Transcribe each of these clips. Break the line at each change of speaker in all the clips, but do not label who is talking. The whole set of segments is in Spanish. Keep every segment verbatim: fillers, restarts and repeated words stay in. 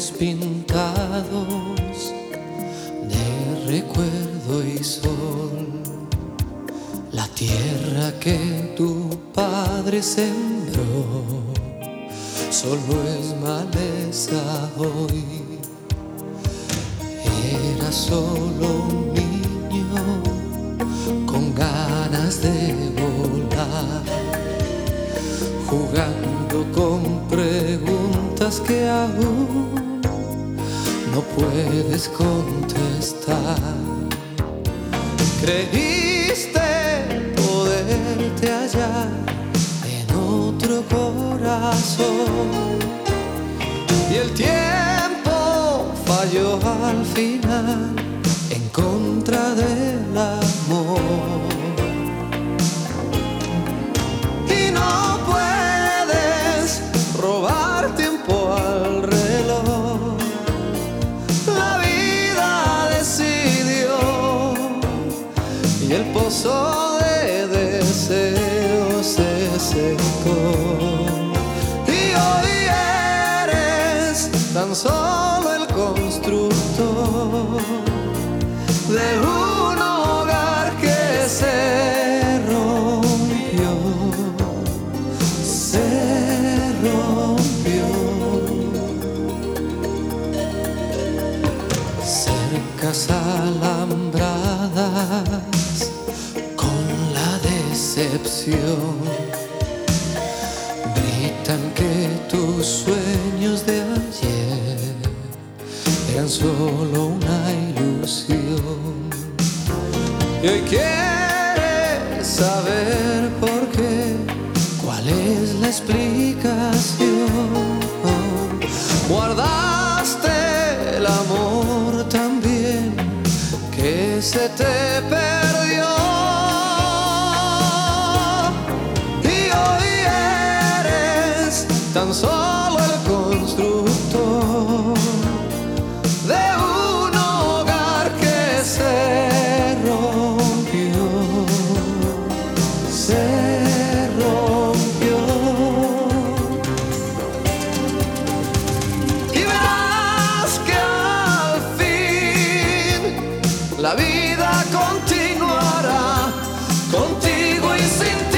papeles pintados de recuerdo y sol, la tierra que tu padre sembró solo es maleza hoy. Era solo un niño con ganas de volar, jugando con preguntas que aún no puedes contestar. Creíste poderte hallar en otro corazón y el tiempo falló al final en contra del amor. Y no puedes robar tiempo al reloj, la vida decidió y el pozo de deseos se secó. Y hoy eres tan solo el constructor de un hogar que se rompió, se rompió. Cercas alambradas con la decepción gritan que tus sueños de ayer eran solo una ilusión. Y hoy quieres saber por qué, cuál es la explicación. Guardaste el amor tan bien que se te perdió. Y hoy eres tan solo el constructor de un hogar que se rompió, se rompió. Y verás que al fin la vida continuará contigo y sin ti.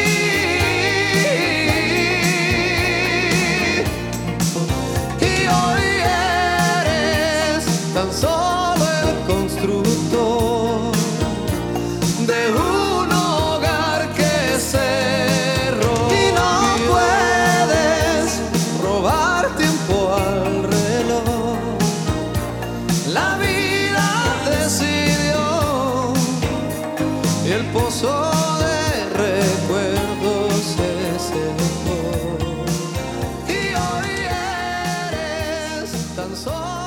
Y hoy eres tan solo el constructor de un hogar que se rompió. Y no puedes robar tiempo al reloj, la vida decidió y el pozo de recuerdos se secó. Y hoy eres tan solo